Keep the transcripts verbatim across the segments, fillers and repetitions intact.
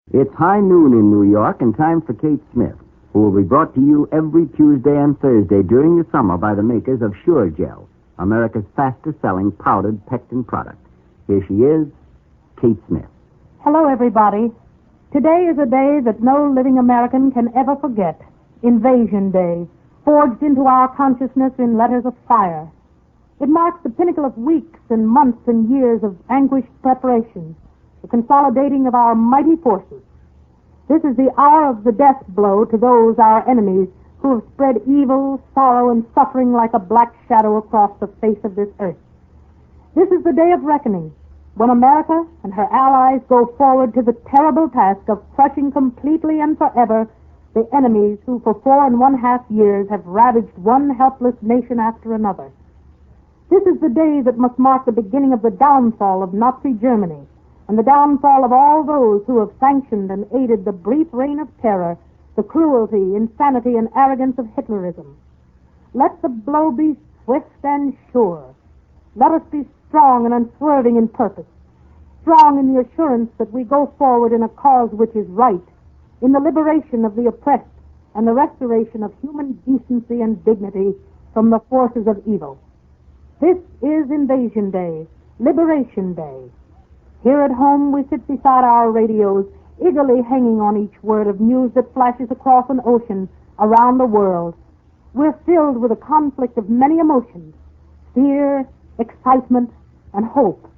It's high noon in New York and time for Kate Smith, who will be brought to you every Tuesday and Thursday during the summer by the makers of Sure Gel, America's fastest-selling powdered pectin product. Here she is, Kate Smith. Hello, everybody. Today is a day that no living American can ever forget. Invasion Day, forged into our consciousness in letters of fire. It marks the pinnacle of weeks and months and years of anguished preparation, the consolidating of our mighty forces. This is the hour of the death blow to those, our enemies, who have spread evil, sorrow, and suffering like a black shadow across the face of this earth. This is the day of reckoning, when America and her allies go forward to the terrible task of crushing completely and forever the enemies who for four and one half years have ravaged one helpless nation after another. This is the day that must mark the beginning of the downfall of Nazi Germany and the downfall of all those who have sanctioned and aided the brief reign of terror, the cruelty, insanity, and arrogance of Hitlerism. Let the blow be swift and sure. Let us be strong and unswerving in purpose, strong in the assurance that we go forward in a cause which is right, in the liberation of the oppressed and the restoration of human decency and dignity from the forces of evil. This is Invasion Day, Liberation Day. Here at home we sit beside our radios, eagerly hanging on each word of news that flashes across an ocean around the world. We're filled with a conflict of many emotions, fear, excitement, and hope.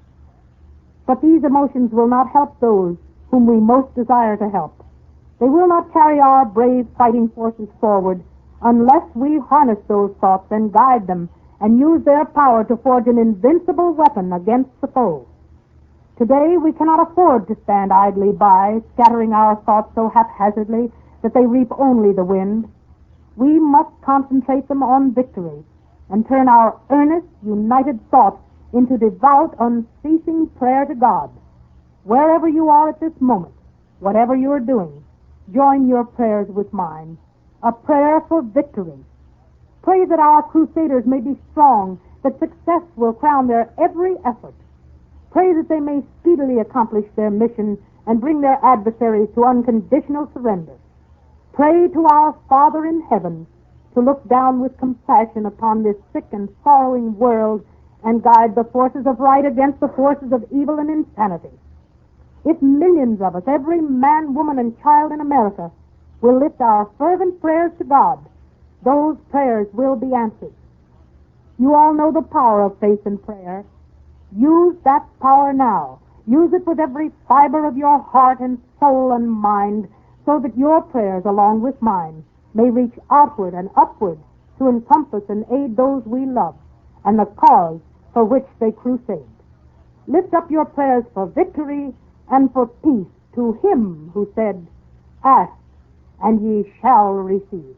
But these emotions will not help those whom we most desire to help. They will not carry our brave fighting forces forward unless we harness those thoughts and guide them and use their power to forge an invincible weapon against the foe. Today we cannot afford to stand idly by, scattering our thoughts so haphazardly that they reap only the wind. We must concentrate them on victory and turn our earnest, united thoughts into devout, unceasing prayer to God. Wherever you are at this moment, whatever you are doing, join your prayers with mine. A prayer for victory. Pray that our crusaders may be strong, that success will crown their every effort. Pray that they may speedily accomplish their mission and bring their adversaries to unconditional surrender. Pray to our Father in heaven to look down with compassion upon this sick and sorrowing world and guide the forces of right against the forces of evil and insanity. If millions of us, every man, woman, and child in America, will lift our fervent prayers to God, those prayers will be answered. You all know the power of faith and prayer. Use that power now. Use it with every fiber of your heart and soul and mind, so that your prayers, along with mine, may reach outward and upward to encompass and aid those we love and the cause for which they crusade. Lift up your prayers for victory and for peace to Him who said, "Ask, and ye shall receive."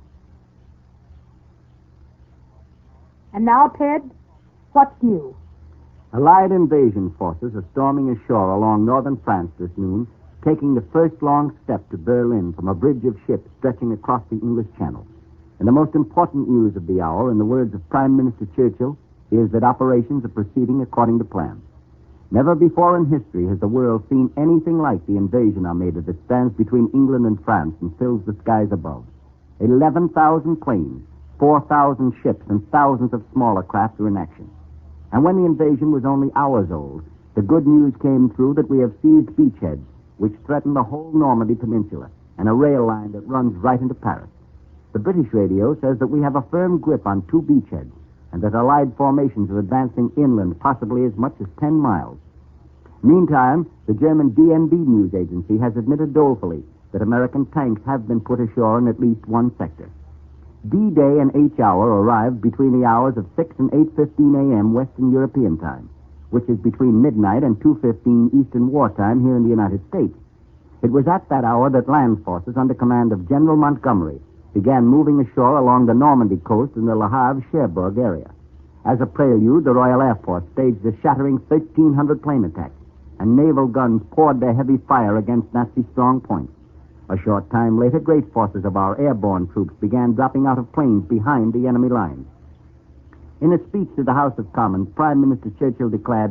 And now, Ted, what's new? Allied invasion forces are storming ashore along northern France this noon, taking the first long step to Berlin from a bridge of ships stretching across the English Channel. And the most important news of the hour, in the words of Prime Minister Churchill, is that operations are proceeding according to plan. Never before in history has the world seen anything like the invasion armada that stands between England and France and fills the skies above. eleven thousand planes, four thousand ships, and thousands of smaller craft are in action. And when the invasion was only hours old, the good news came through that we have seized beachheads, which threaten the whole Normandy Peninsula, and a rail line that runs right into Paris. The British radio says that we have a firm grip on two beachheads, and that Allied formations are advancing inland possibly as much as ten miles. Meantime, the German D N B news agency has admitted dolefully that American tanks have been put ashore in at least one sector. D-Day and H-Hour arrived between the hours of six and eight fifteen a.m. Western European time, which is between midnight and two fifteen Eastern Wartime here in the United States. It was at that hour that land forces under command of General Montgomery began moving ashore along the Normandy coast in the Le Havre-Cherbourg area. As a prelude, the Royal Air Force staged a shattering thirteen hundred plane attack, and naval guns poured their heavy fire against Nazi strong points. A short time later, great forces of our airborne troops began dropping out of planes behind the enemy lines. In a speech to the House of Commons, Prime Minister Churchill declared,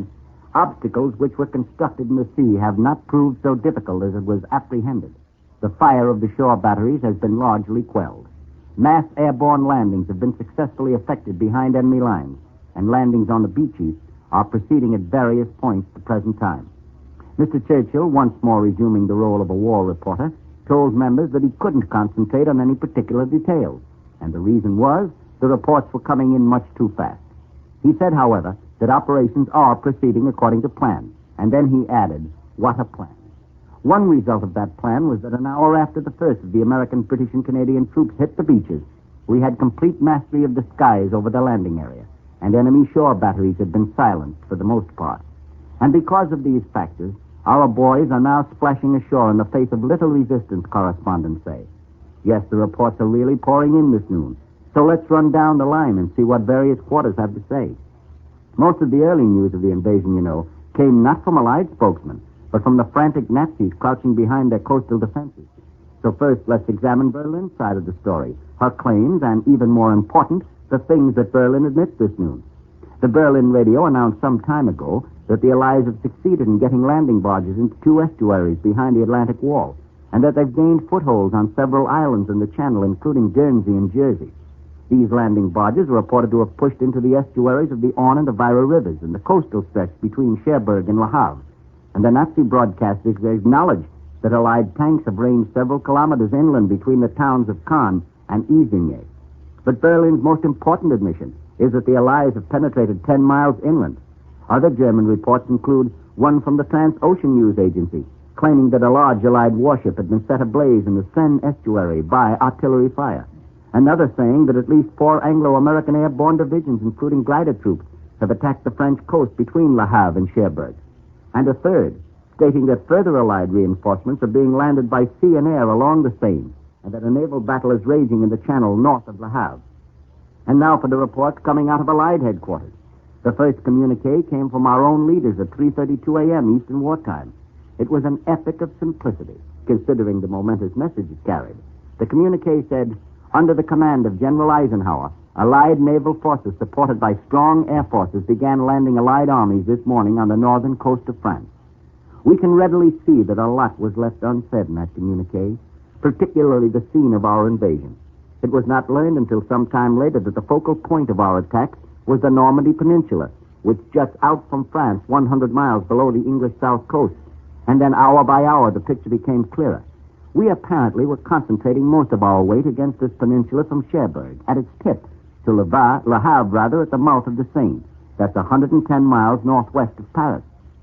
Obstacles which were constructed in the sea have not proved so difficult as it was apprehended. The fire of the shore batteries has been largely quelled. Mass airborne landings have been successfully effected behind enemy lines, and landings on the beaches are proceeding at various points at the present time. Mister Churchill, once more resuming the role of a war reporter, told members that he couldn't concentrate on any particular details, and the reason was the reports were coming in much too fast. He said, however, that operations are proceeding according to plan, and then he added, what a plan. One result of that plan was that an hour after the first of the American, British, and Canadian troops hit the beaches, we had complete mastery of the skies over the landing area, and enemy shore batteries had been silenced for the most part. And because of these factors, our boys are now splashing ashore in the face of little resistance, correspondents say. Yes, the reports are really pouring in this noon, so let's run down the line and see what various quarters have to say. Most of the early news of the invasion, you know, came not from Allied spokesmen, but from the frantic Nazis crouching behind their coastal defenses. So first, let's examine Berlin's side of the story, her claims, and even more important, the things that Berlin admits this noon. The Berlin radio announced some time ago that the Allies have succeeded in getting landing barges into two estuaries behind the Atlantic Wall, and that they've gained footholds on several islands in the Channel, including Guernsey and Jersey. These landing barges are reported to have pushed into the estuaries of the Orne and the Vira rivers in the coastal stretch between Cherbourg and Le Havre. And the Nazi broadcasters acknowledged that Allied tanks have ranged several kilometers inland between the towns of Caen and Isigny. But Berlin's most important admission is that the Allies have penetrated ten miles inland. Other German reports include one from the Transocean News Agency, claiming that a large Allied warship had been set ablaze in the Seine estuary by artillery fire. Another saying that at least four Anglo-American airborne divisions, including glider troops, have attacked the French coast between Le Havre and Cherbourg. And a third, stating that further Allied reinforcements are being landed by sea and air along the Seine, and that a naval battle is raging in the Channel north of Le Havre. And now for the reports coming out of Allied headquarters. The first communique came from our own leaders at three thirty-two a.m. Eastern Wartime. It was an epic of simplicity, considering the momentous message it carried. The communique said, under the command of General Eisenhower, Allied naval forces supported by strong air forces began landing Allied armies this morning on the northern coast of France. We can readily see that a lot was left unsaid in that communique, particularly the scene of our invasion. It was not learned until some time later that the focal point of our attack was the Normandy Peninsula, which juts out from France one hundred miles below the English south coast. And then hour by hour the picture became clearer. We apparently were concentrating most of our weight against this peninsula from Cherbourg, at its tip, to Le Havre, Le Havre rather, at the mouth of the Seine. That's one hundred ten miles northwest of Paris.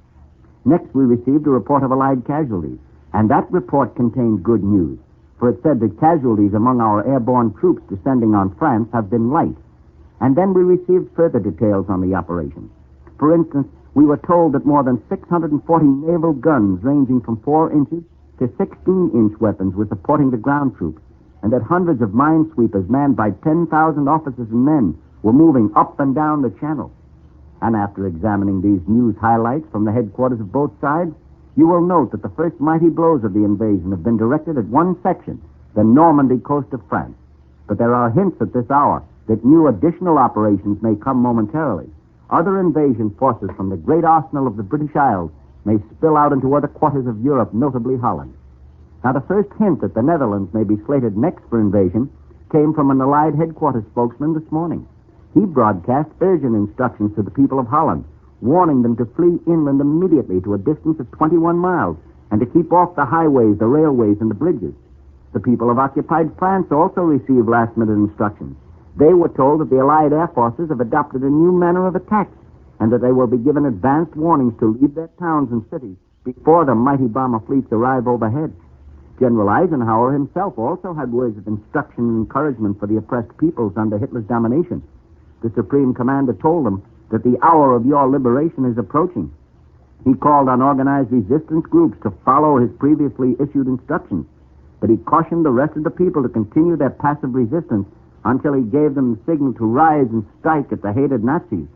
Next, we received a report of Allied casualties, and that report contained good news, for it said that casualties among our airborne troops descending on France have been light. And then we received further details on the operation. For instance, we were told that more than six hundred forty naval guns ranging from four inches to sixteen-inch weapons were supporting the ground troops, and that hundreds of minesweepers manned by ten thousand officers and men were moving up and down the Channel. And after examining these news highlights from the headquarters of both sides, you will note that the first mighty blows of the invasion have been directed at one section, the Normandy coast of France. But there are hints at this hour that new additional operations may come momentarily. Other invasion forces from the great arsenal of the British Isles may spill out into other quarters of Europe, notably Holland. Now, the first hint that the Netherlands may be slated next for invasion came from an Allied headquarters spokesman this morning. He broadcast urgent instructions to the people of Holland, warning them to flee inland immediately to a distance of twenty-one miles and to keep off the highways, the railways, and the bridges. The people of occupied France also received last-minute instructions. They were told that the Allied air forces have adopted a new manner of attack and that they will be given advanced warnings to leave their towns and cities before the mighty bomber fleets arrive overhead. General Eisenhower himself also had words of instruction and encouragement for the oppressed peoples under Hitler's domination. The Supreme Commander told them that the hour of your liberation is approaching. He called on organized resistance groups to follow his previously issued instructions, but he cautioned the rest of the people to continue their passive resistance until he gave them the signal to rise and strike at the hated Nazis.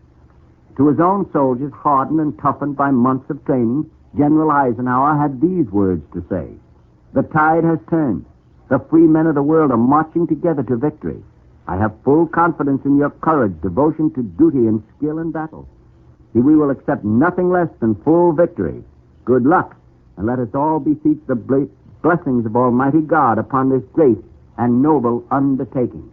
To his own soldiers, hardened and toughened by months of training, General Eisenhower had these words to say: the tide has turned. The free men of the world are marching together to victory. I have full confidence in your courage, devotion to duty, and skill in battle. See, we will accept nothing less than full victory. Good luck, and let us all beseech the ble- blessings of Almighty God upon this great and noble undertaking.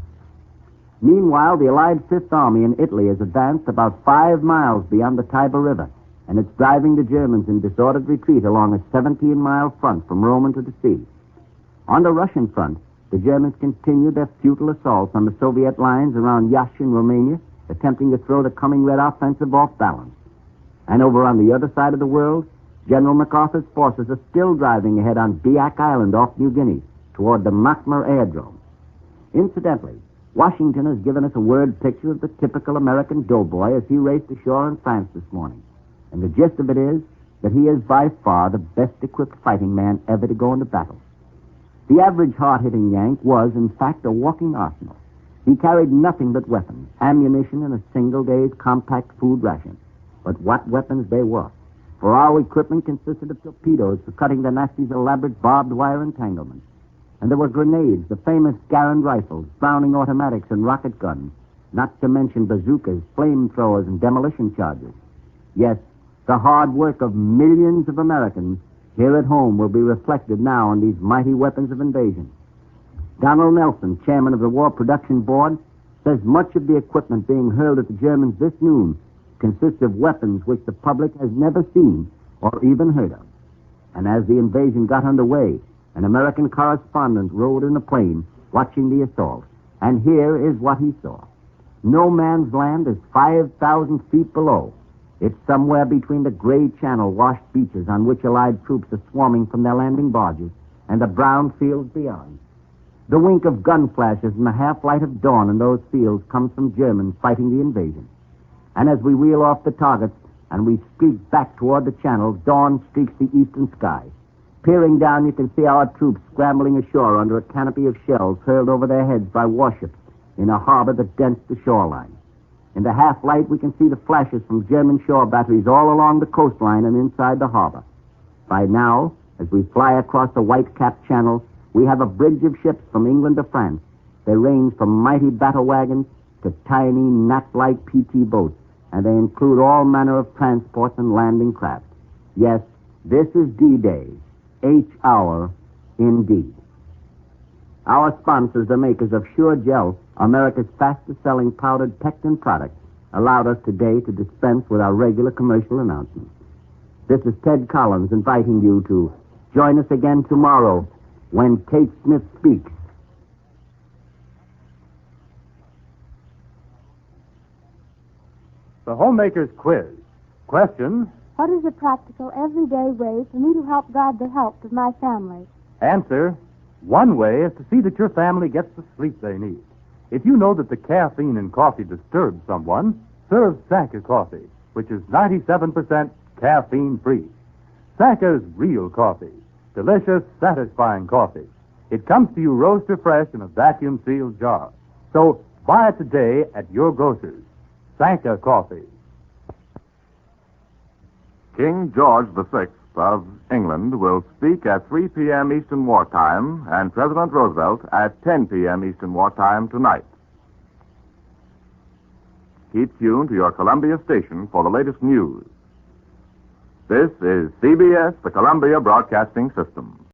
Meanwhile, the Allied Fifth Army in Italy has advanced about five miles beyond the Tiber River, and it's driving the Germans in disordered retreat along a seventeen-mile front from Rome to the sea. On the Russian front, the Germans continue their futile assaults on the Soviet lines around Yash in Romania, attempting to throw the coming Red offensive off balance. And over on the other side of the world, General MacArthur's forces are still driving ahead on Biak Island off New Guinea toward the Makmur Airdrome. Incidentally, Washington has given us a word picture of the typical American doughboy as he raced ashore in France this morning. And the gist of it is that he is by far the best-equipped fighting man ever to go into battle. The average hard-hitting Yank was, in fact, a walking arsenal. He carried nothing but weapons, ammunition, and a single day's compact food ration. But what weapons they were. For our equipment consisted of torpedoes for cutting the Nazis' elaborate barbed wire entanglements. And there were grenades, the famous Garand rifles, Browning automatics, and rocket guns, not to mention bazookas, flamethrowers, and demolition charges. Yes, the hard work of millions of Americans here at home will be reflected now on these mighty weapons of invasion. Donald Nelson, chairman of the War Production Board, says much of the equipment being hurled at the Germans this noon consists of weapons which the public has never seen or even heard of. And as the invasion got underway, an American correspondent rode in a plane watching the assault. And here is what he saw. No man's land is five thousand feet below. It's somewhere between the gray channel-washed beaches on which Allied troops are swarming from their landing barges and the brown fields beyond. The wink of gun flashes and the half-light of dawn in those fields comes from Germans fighting the invasion. And as we wheel off the targets and we streak back toward the channel, dawn streaks the eastern sky. Peering down, you can see our troops scrambling ashore under a canopy of shells hurled over their heads by warships in a harbor that dents the shoreline. In the half-light, we can see the flashes from German shore batteries all along the coastline and inside the harbor. By now, as we fly across the white-capped channel, we have a bridge of ships from England to France. They range from mighty battle wagons to tiny, gnat-like P T boats, and they include all manner of transports and landing craft. Yes, this is D-Day, H-hour, indeed. Our sponsors, the makers of Sure Gel, America's fastest-selling powdered pectin product, allowed us today to dispense with our regular commercial announcements. This is Ted Collins inviting you to join us again tomorrow when Kate Smith speaks. The Homemaker's Quiz. Question. What is a practical, everyday way for me to help guard the health of my family? Answer. One way is to see that your family gets the sleep they need. If you know that the caffeine in coffee disturbs someone, serve Sanka coffee, which is ninety-seven percent caffeine-free. Sanka's real coffee. Delicious, satisfying coffee. It comes to you roaster fresh in a vacuum-sealed jar. So buy it today at your grocer's. Sanka coffee. King George the Sixth of England will speak at three p.m. Eastern Wartime and President Roosevelt at ten p.m. Eastern Wartime tonight. Keep tuned to your Columbia station for the latest news. This is C B S, the Columbia Broadcasting System.